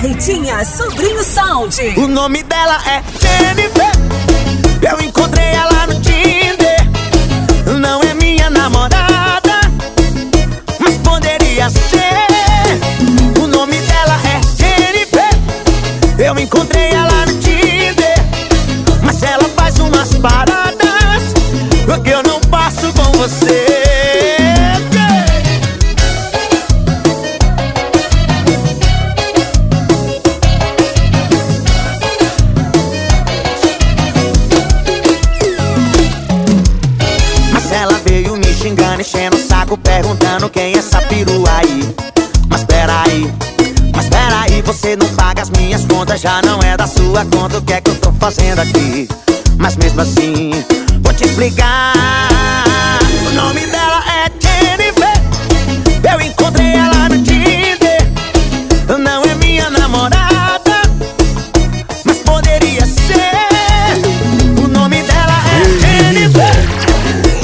Ritinha, Sobrinho Sound. O nome dela é Jennifer. Eu encontrei ela no Tinder. Não é minha namorada, mas poderia ser. O nome dela é Jennifer. Eu encontrei ela no Tinder, mas ela faz umas paradas que eu não passo com você. Xingando, enchendo o saco, perguntando quem é essa perua aí. Mas peraí, você não paga as minhas contas, já não é da sua conta. O que é que eu tô fazendo aqui? Mas mesmo assim, vou te explicar.